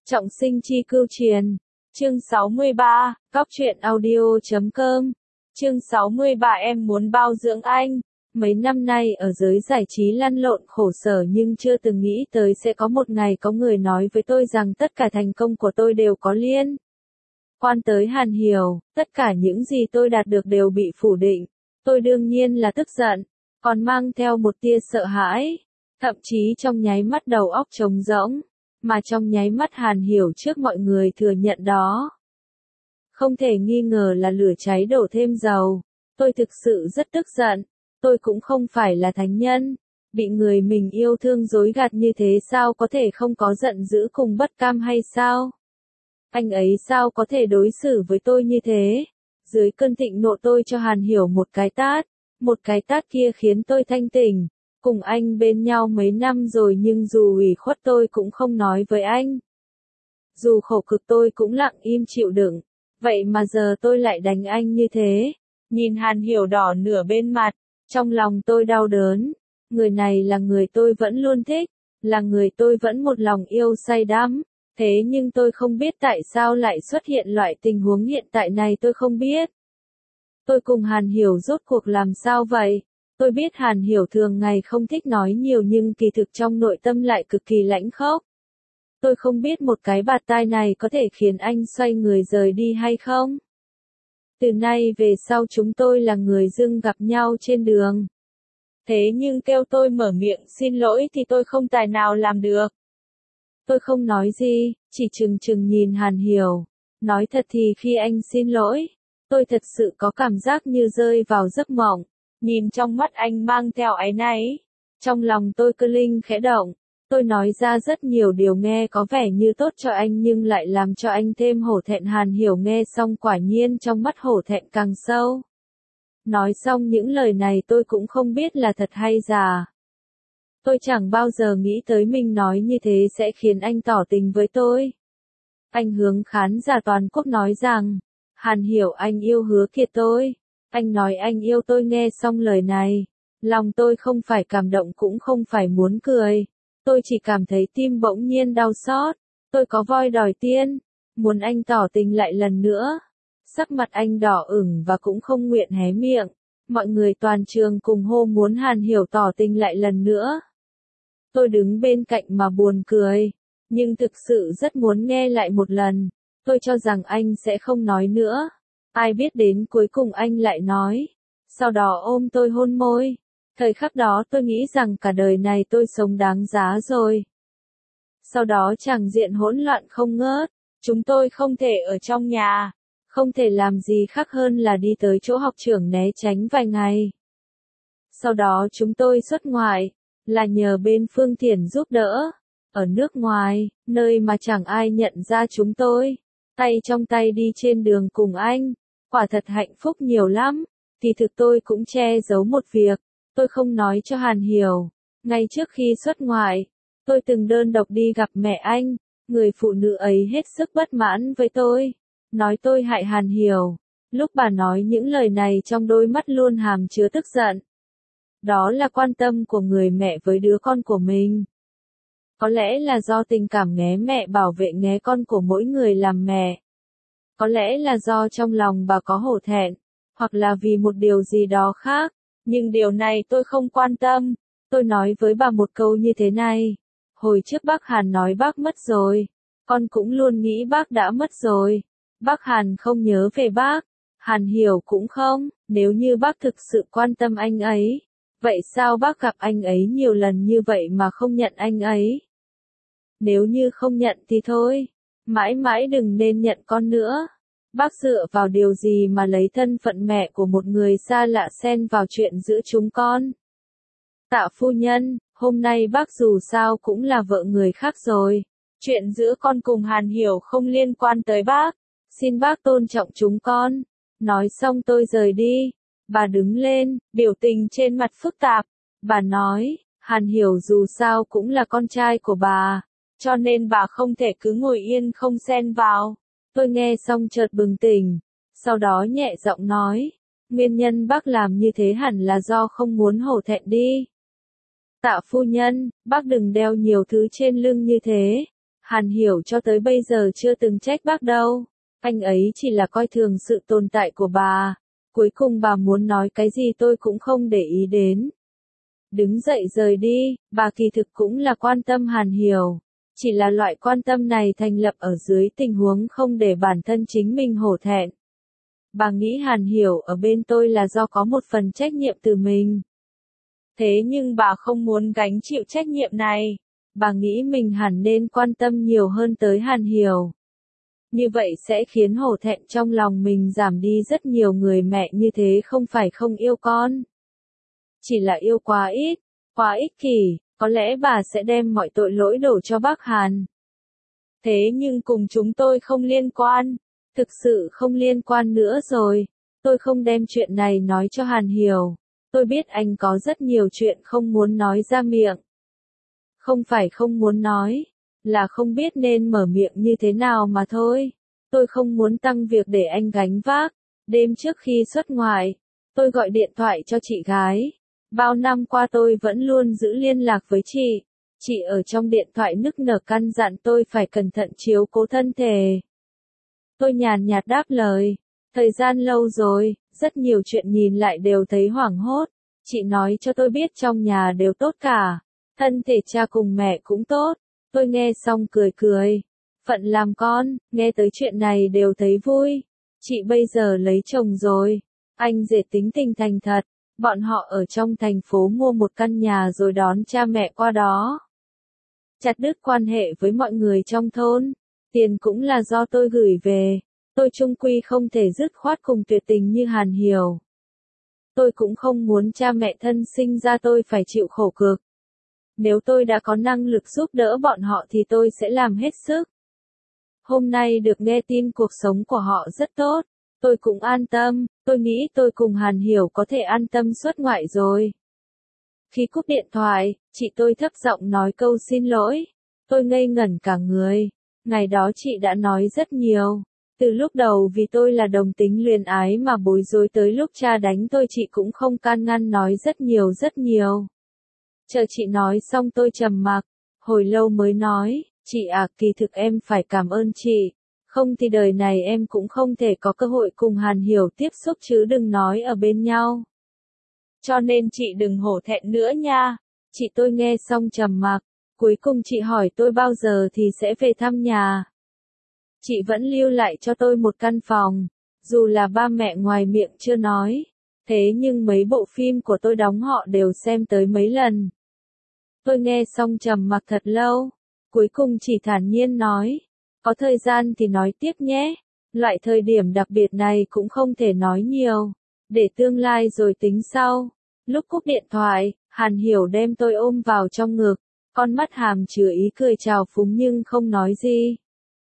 Trọng sinh chi cưu truyền. Chương 63, Góc truyện audio.com. Chương 63 em muốn bao dưỡng anh. Mấy năm nay ở giới giải trí lăn lộn khổ sở nhưng chưa từng nghĩ tới sẽ có một ngày có người nói với tôi rằng tất cả thành công của tôi đều có liên quan tới Hàn Hiểu, tất cả những gì tôi đạt được đều bị phủ định. Tôi đương nhiên là tức giận, còn mang theo một tia sợ hãi, thậm chí trong nháy mắt đầu óc trống rỗng, mà trong nháy mắt Hàn Hiểu trước mọi người thừa nhận đó. Không thể nghi ngờ là lửa cháy đổ thêm dầu. Tôi thực sự rất tức giận. Tôi cũng không phải là thánh nhân. Bị người mình yêu thương dối gạt như thế sao có thể không có giận dữ cùng bất cam hay sao? Anh ấy sao có thể đối xử với tôi như thế? Dưới cơn thịnh nộ tôi cho Hàn Hiểu một cái tát. Một cái tát kia khiến tôi thanh tỉnh. Cùng anh bên nhau mấy năm rồi nhưng dù ủy khuất tôi cũng không nói với anh. Dù khổ cực tôi cũng lặng im chịu đựng. Vậy mà giờ tôi lại đánh anh như thế. Nhìn Hàn Hiểu đỏ nửa bên mặt, trong lòng tôi đau đớn. Người này là người tôi vẫn luôn thích, là người tôi vẫn một lòng yêu say đắm. Thế nhưng tôi không biết tại sao lại xuất hiện loại tình huống hiện tại này, tôi không biết. Tôi cùng Hàn Hiểu rốt cuộc làm sao vậy? Tôi biết Hàn Hiểu thường ngày không thích nói nhiều nhưng kỳ thực trong nội tâm lại cực kỳ lãnh khốc. Tôi không biết một cái bạt tai này có thể khiến anh xoay người rời đi hay không? Từ nay về sau chúng tôi là người dưng gặp nhau trên đường. Thế nhưng kêu tôi mở miệng xin lỗi thì tôi không tài nào làm được. Tôi không nói gì, chỉ chừng chừng nhìn Hàn Hiểu. Nói thật thì khi anh xin lỗi, tôi thật sự có cảm giác như rơi vào giấc mộng. Nhìn trong mắt anh mang theo áy náy. Trong lòng tôi cơ linh khẽ động. Tôi nói ra rất nhiều điều nghe có vẻ như tốt cho anh nhưng lại làm cho anh thêm hổ thẹn. Hàn Hiểu nghe xong quả nhiên trong mắt hổ thẹn càng sâu. Nói xong những lời này tôi cũng không biết là thật hay giả. Tôi chẳng bao giờ nghĩ tới mình nói như thế sẽ khiến anh tỏ tình với tôi. Anh hướng khán giả toàn quốc nói rằng, Hàn Hiểu anh yêu Hứa Kiệt tôi. Anh nói anh yêu tôi. Nghe xong lời này, lòng tôi không phải cảm động cũng không phải muốn cười. Tôi chỉ cảm thấy tim bỗng nhiên đau xót. Tôi có voi đòi tiên, muốn anh tỏ tình lại lần nữa. Sắc mặt anh đỏ ửng và cũng không nguyện hé miệng. Mọi người toàn trường cùng hô muốn Hàn Hiểu tỏ tình lại lần nữa. Tôi đứng bên cạnh mà buồn cười, nhưng thực sự rất muốn nghe lại một lần. Tôi cho rằng anh sẽ không nói nữa. Ai biết đến cuối cùng anh lại nói. Sau đó ôm tôi hôn môi. Thời khắc đó tôi nghĩ rằng cả đời này tôi sống đáng giá rồi. Sau đó tràng diện hỗn loạn không ngớt. Chúng tôi không thể ở trong nhà. Không thể làm gì khác hơn là đi tới chỗ học trưởng né tránh vài ngày. Sau đó chúng tôi xuất ngoại. Là nhờ bên Phương Thiển giúp đỡ. Ở nước ngoài, nơi mà chẳng ai nhận ra chúng tôi. Tay trong tay đi trên đường cùng anh. Quả thật hạnh phúc nhiều lắm. Thì thực tôi cũng che giấu một việc. Tôi không nói cho Hàn Hiểu. Ngay trước khi xuất ngoại, tôi từng đơn độc đi gặp mẹ anh. Người phụ nữ ấy hết sức bất mãn với tôi. Nói tôi hại Hàn Hiểu. Lúc bà nói những lời này trong đôi mắt luôn hàm chứa tức giận. Đó là quan tâm của người mẹ với đứa con của mình. Có lẽ là do tình cảm nghé mẹ bảo vệ nghé con của mỗi người làm mẹ. Có lẽ là do trong lòng bà có hổ thẹn. Hoặc là vì một điều gì đó khác. Nhưng điều này tôi không quan tâm. Tôi nói với bà một câu như thế này. Hồi trước bác Hàn nói bác mất rồi. Con cũng luôn nghĩ bác đã mất rồi. Bác Hàn không nhớ về bác. Hàn Hiểu cũng không. Nếu như bác thực sự quan tâm anh ấy. Vậy sao bác gặp anh ấy nhiều lần như vậy mà không nhận anh ấy? Nếu như không nhận thì thôi. Mãi mãi đừng nên nhận con nữa. Bác dựa vào điều gì mà lấy thân phận mẹ của một người xa lạ xen vào chuyện giữa chúng con? Tạ phu nhân, hôm nay bác dù sao cũng là vợ người khác rồi. Chuyện giữa con cùng Hàn Hiểu không liên quan tới bác. Xin bác tôn trọng chúng con. Nói xong tôi rời đi. Bà đứng lên, biểu tình trên mặt phức tạp. Bà nói, Hàn Hiểu dù sao cũng là con trai của bà. Cho nên bà không thể cứ ngồi yên không xen vào. Tôi nghe xong chợt bừng tỉnh. Sau đó nhẹ giọng nói. Nguyên nhân bác làm như thế hẳn là do không muốn hổ thẹn đi. Tạ phu nhân, bác đừng đeo nhiều thứ trên lưng như thế. Hàn Hiểu cho tới bây giờ chưa từng trách bác đâu. Anh ấy chỉ là coi thường sự tồn tại của bà. Cuối cùng bà muốn nói cái gì tôi cũng không để ý đến. Đứng dậy rời đi, bà kỳ thực cũng là quan tâm Hàn Hiểu. Chỉ là loại quan tâm này thành lập ở dưới tình huống không để bản thân chính mình hổ thẹn. Bà nghĩ Hàn Hiểu ở bên tôi là do có một phần trách nhiệm từ mình. Thế nhưng bà không muốn gánh chịu trách nhiệm này. Bà nghĩ mình hẳn nên quan tâm nhiều hơn tới Hàn Hiểu. Như vậy sẽ khiến hổ thẹn trong lòng mình giảm đi rất nhiều. Người mẹ như thế không phải không yêu con. Chỉ là yêu quá ích kỷ, có lẽ bà sẽ đem mọi tội lỗi đổ cho bác Hàn. Thế nhưng cùng chúng tôi không liên quan, thực sự không liên quan nữa rồi. Tôi không đem chuyện này nói cho Hàn Hiểu. Tôi biết anh có rất nhiều chuyện không muốn nói ra miệng. Không phải không muốn nói, là không biết nên mở miệng như thế nào mà thôi. Tôi không muốn tăng việc để anh gánh vác. Đêm trước khi xuất ngoại, tôi gọi điện thoại cho chị gái. Bao năm qua tôi vẫn luôn giữ liên lạc với chị. Chị ở trong điện thoại nức nở căn dặn tôi phải cẩn thận chiếu cố thân thể. Tôi nhàn nhạt đáp lời. Thời gian lâu rồi, rất nhiều chuyện nhìn lại đều thấy hoảng hốt. Chị nói cho tôi biết trong nhà đều tốt cả. Thân thể cha cùng mẹ cũng tốt. Tôi nghe xong cười cười. Phận làm con, nghe tới chuyện này đều thấy vui. Chị bây giờ lấy chồng rồi. Anh rể tính tình thành thật. Bọn họ ở trong thành phố mua một căn nhà rồi đón cha mẹ qua đó. Chặt đứt quan hệ với mọi người trong thôn. Tiền cũng là do tôi gửi về. Tôi chung quy không thể dứt khoát cùng tuyệt tình như Hàn Hiểu. Tôi cũng không muốn cha mẹ thân sinh ra tôi phải chịu khổ cực. Nếu tôi đã có năng lực giúp đỡ bọn họ thì tôi sẽ làm hết sức. Hôm nay được nghe tin cuộc sống của họ rất tốt. Tôi cũng an tâm, tôi nghĩ tôi cùng Hàn Hiểu có thể an tâm xuất ngoại rồi. Khi cúp điện thoại, chị tôi thấp giọng nói câu xin lỗi. Tôi ngây ngẩn cả người. Ngày đó chị đã nói rất nhiều. Từ lúc đầu vì tôi là đồng tính luyến ái mà bối rối tới lúc cha đánh tôi chị cũng không can ngăn nói rất nhiều. Chờ chị nói xong tôi trầm mặc. Hồi lâu mới nói, chị à, kỳ thực em phải cảm ơn chị. Không thì đời này em cũng không thể có cơ hội cùng Hàn Hiểu tiếp xúc chứ đừng nói ở bên nhau. Cho nên chị đừng hổ thẹn nữa nha. Chị tôi nghe xong trầm mặc. Cuối cùng chị hỏi tôi bao giờ thì sẽ về thăm nhà. Chị vẫn lưu lại cho tôi một căn phòng. Dù là ba mẹ ngoài miệng chưa nói. Thế nhưng mấy bộ phim của tôi đóng họ đều xem tới mấy lần. Tôi nghe xong trầm mặc thật lâu. Cuối cùng chỉ thản nhiên nói. Có thời gian thì nói tiếp nhé. Loại thời điểm đặc biệt này cũng không thể nói nhiều. Để tương lai rồi tính sau. Lúc cúp điện thoại, Hàn Hiểu đem tôi ôm vào trong ngực. Con mắt hàm chứa ý cười trào phúng nhưng không nói gì.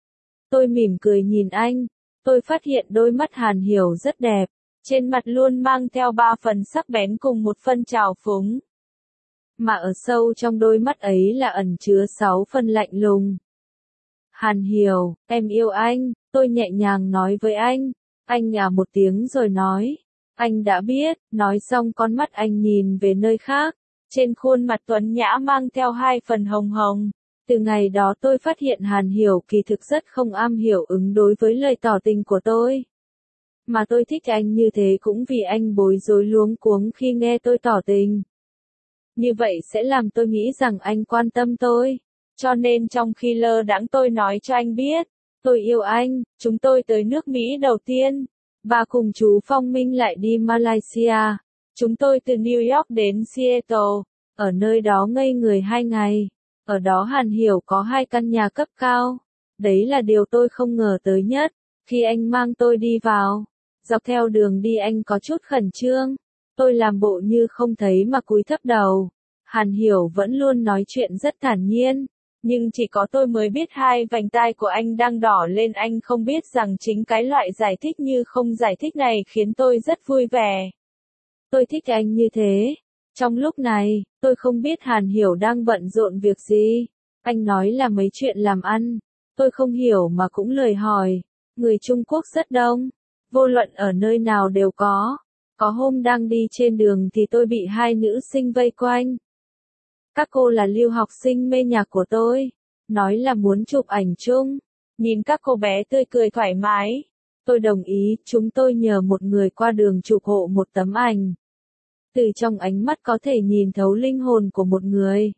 Tôi mỉm cười nhìn anh. Tôi phát hiện đôi mắt Hàn Hiểu rất đẹp. Trên mặt luôn mang theo 3 phần sắc bén cùng một phần trào phúng. Mà ở sâu trong đôi mắt ấy là ẩn chứa 6 phần lạnh lùng. Hàn Hiểu, em yêu anh, tôi nhẹ nhàng nói với anh. Anh à một tiếng rồi nói. Anh đã biết, nói xong con mắt anh nhìn về nơi khác. Trên khuôn mặt tuấn nhã mang theo 2 phần hồng hồng. Từ ngày đó tôi phát hiện Hàn Hiểu kỳ thực rất không am hiểu ứng đối với lời tỏ tình của tôi. Mà tôi thích anh như thế cũng vì anh bối rối luống cuống khi nghe tôi tỏ tình. Như vậy sẽ làm tôi nghĩ rằng anh quan tâm tôi. Cho nên trong khi lơ đãng tôi nói cho anh biết, tôi yêu anh, chúng tôi tới nước Mỹ đầu tiên. Và cùng chú Phong Minh lại đi Malaysia. Chúng tôi từ New York đến Seattle, ở nơi đó ngây người 2 ngày. Ở đó Hàn Hiểu có 2 căn nhà cấp cao. Đấy là điều tôi không ngờ tới nhất. Khi anh mang tôi đi vào, dọc theo đường đi anh có chút khẩn trương. Tôi làm bộ như không thấy mà cúi thấp đầu. Hàn Hiểu vẫn luôn nói chuyện rất thản nhiên. Nhưng chỉ có tôi mới biết 2 vành tai của anh đang đỏ lên. Anh không biết rằng chính cái loại giải thích như không giải thích này khiến tôi rất vui vẻ. Tôi thích anh như thế. Trong lúc này, tôi không biết Hàn Hiểu đang bận rộn việc gì. Anh nói là mấy chuyện làm ăn. Tôi không hiểu mà cũng lời hỏi. Người Trung Quốc rất đông. Vô luận ở nơi nào đều có. Có hôm đang đi trên đường thì tôi bị 2 nữ sinh vây quanh. Các cô là lưu học sinh mê nhạc của tôi. nói là muốn chụp ảnh chung. Nhìn các cô bé tươi cười thoải mái. Tôi đồng ý, chúng tôi nhờ một người qua đường chụp hộ một tấm ảnh. Từ trong ánh mắt có thể nhìn thấu linh hồn của một người.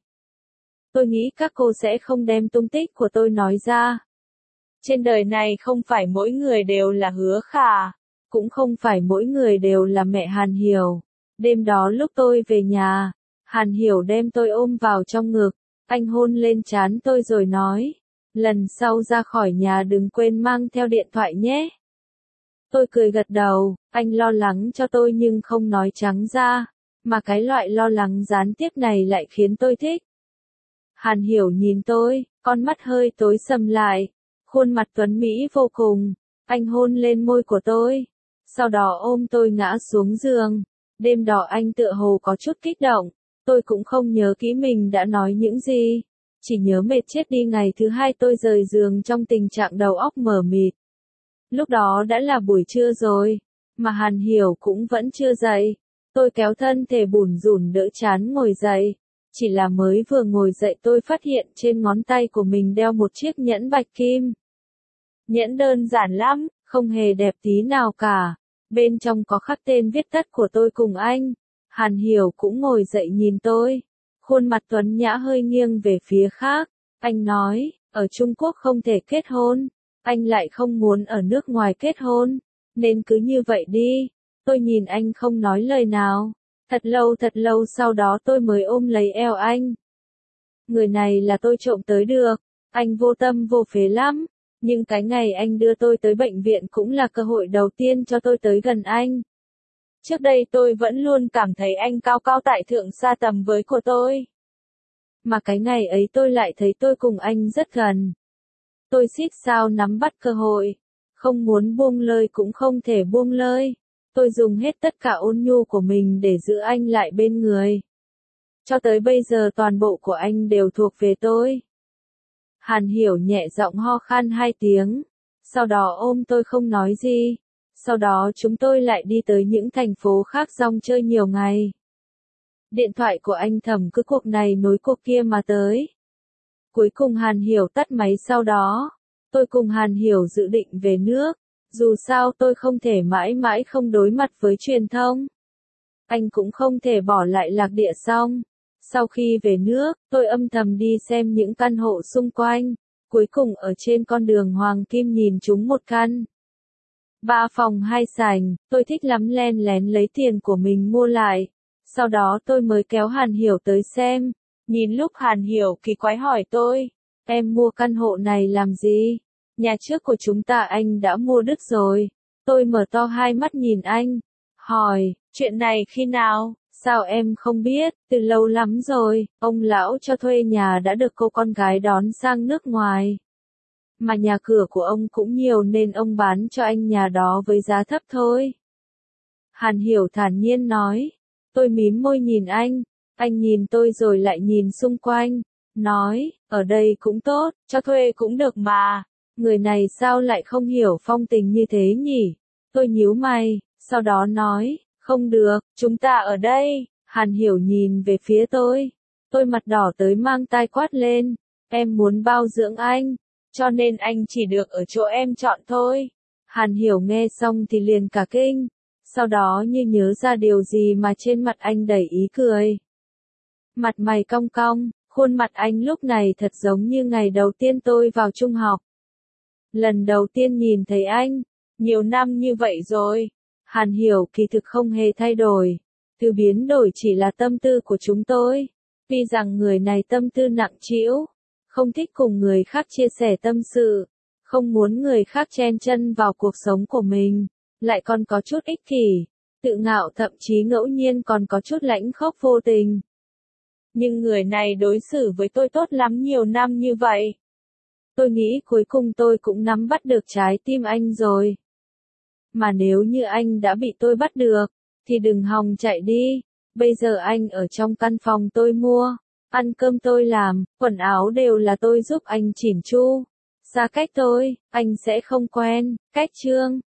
Tôi nghĩ các cô sẽ không đem tung tích của tôi nói ra. Trên đời này không phải mỗi người đều là Hứa Khả, cũng không phải mỗi người đều là mẹ Hàn Hiểu. Đêm đó lúc tôi về nhà, Hàn Hiểu đem tôi ôm vào trong ngực, anh hôn lên trán tôi rồi nói, lần sau ra khỏi nhà đừng quên mang theo điện thoại nhé. Tôi cười gật đầu, anh lo lắng cho tôi nhưng không nói trắng ra, mà cái loại lo lắng gián tiếp này lại khiến tôi thích. Hàn Hiểu nhìn tôi, con mắt hơi tối sầm lại, khuôn mặt tuấn mỹ vô cùng, anh hôn lên môi của tôi, sau đó ôm tôi ngã xuống giường. Đêm đó anh tựa hồ có chút kích động, tôi cũng không nhớ kỹ mình đã nói những gì, chỉ nhớ mệt chết đi ngày thứ hai tôi rời giường trong tình trạng đầu óc mờ mịt. Lúc đó đã là buổi trưa rồi, mà Hàn Hiểu cũng vẫn chưa dậy. Tôi kéo thân thể bủn rủn đỡ chán ngồi dậy. Chỉ là mới vừa ngồi dậy tôi phát hiện trên ngón tay của mình đeo một chiếc nhẫn bạch kim. Nhẫn đơn giản lắm, không hề đẹp tí nào cả. Bên trong có khắc tên viết tắt của tôi cùng anh. Hàn Hiểu cũng ngồi dậy nhìn tôi. Khuôn mặt tuấn nhã hơi nghiêng về phía khác. Anh nói, ở Trung Quốc không thể kết hôn. Anh lại không muốn ở nước ngoài kết hôn. Nên cứ như vậy đi. Tôi nhìn anh không nói lời nào. Thật lâu sau đó tôi mới ôm lấy eo anh. Người này là tôi trộm tới được. Anh vô tâm vô phế lắm. Nhưng cái ngày anh đưa tôi tới bệnh viện cũng là cơ hội đầu tiên cho tôi tới gần anh. Trước đây tôi vẫn luôn cảm thấy anh cao cao tại thượng xa tầm với của tôi. Mà cái ngày ấy tôi lại thấy tôi cùng anh rất gần. Tôi xít sao nắm bắt cơ hội. Không muốn buông lơi cũng không thể buông lơi. Tôi dùng hết tất cả ôn nhu của mình để giữ anh lại bên người. Cho tới bây giờ toàn bộ của anh đều thuộc về tôi. Hàn Hiểu nhẹ giọng ho khan 2 tiếng. Sau đó ôm tôi không nói gì. Sau đó chúng tôi lại đi tới những thành phố khác rong chơi nhiều ngày. Điện thoại của anh Thẩm cứ cuộc này nối cuộc kia mà tới. Cuối cùng Hàn Hiểu tắt máy sau đó. Tôi cùng Hàn Hiểu dự định về nước. Dù sao tôi không thể mãi mãi không đối mặt với truyền thông. Anh cũng không thể bỏ lại lạc địa xong. Sau khi về nước, tôi âm thầm đi xem những căn hộ xung quanh. Cuối cùng ở trên con đường Hoàng Kim nhìn trúng một căn. 3 phòng 2 sảnh, tôi thích lắm len lén lấy tiền của mình mua lại. Sau đó tôi mới kéo Hàn Hiểu tới xem. Nhìn lúc Hàn Hiểu kỳ quái hỏi tôi, em mua căn hộ này làm gì? Nhà trước của chúng ta anh đã mua đứt rồi. Tôi mở to hai mắt nhìn anh. Hỏi, chuyện này khi nào? Sao em không biết? Từ lâu lắm rồi, ông lão cho thuê nhà đã được cô con gái đón sang nước ngoài. Mà nhà cửa của ông cũng nhiều nên ông bán cho anh nhà đó với giá thấp thôi. Hàn Hiểu thản nhiên nói. Tôi mím môi nhìn anh nhìn tôi rồi lại nhìn xung quanh. Nói, ở đây cũng tốt, cho thuê cũng được mà. Người này sao lại không hiểu phong tình như thế nhỉ? Tôi nhíu mày, sau đó nói, không được, chúng ta ở đây. Hàn Hiểu nhìn về phía tôi. Tôi mặt đỏ tới mang tai quát lên. Em muốn bao dưỡng anh, cho nên anh chỉ được ở chỗ em chọn thôi. Hàn Hiểu nghe xong thì liền cả kinh. Sau đó như nhớ ra điều gì mà trên mặt anh đầy ý cười. Mặt mày cong cong, khuôn mặt anh lúc này thật giống như ngày đầu tiên tôi vào trung học. Lần đầu tiên nhìn thấy anh, nhiều năm như vậy rồi. Hàn Hiểu kỳ thực không hề thay đổi. Thứ biến đổi chỉ là tâm tư của chúng tôi. Tuy rằng người này tâm tư nặng trĩu, không thích cùng người khác chia sẻ tâm sự, không muốn người khác chen chân vào cuộc sống của mình, lại còn có chút ích kỷ, tự ngạo thậm chí ngẫu nhiên còn có chút lãnh khốc vô tình. Nhưng người này đối xử với tôi tốt lắm nhiều năm như vậy. Tôi nghĩ cuối cùng tôi cũng nắm bắt được trái tim anh rồi. Mà nếu như anh đã bị tôi bắt được, thì đừng hòng chạy đi. Bây giờ anh ở trong căn phòng tôi mua, ăn cơm tôi làm, quần áo đều là tôi giúp anh chỉn chu. Xa cách tôi, anh sẽ không quen, cách chương.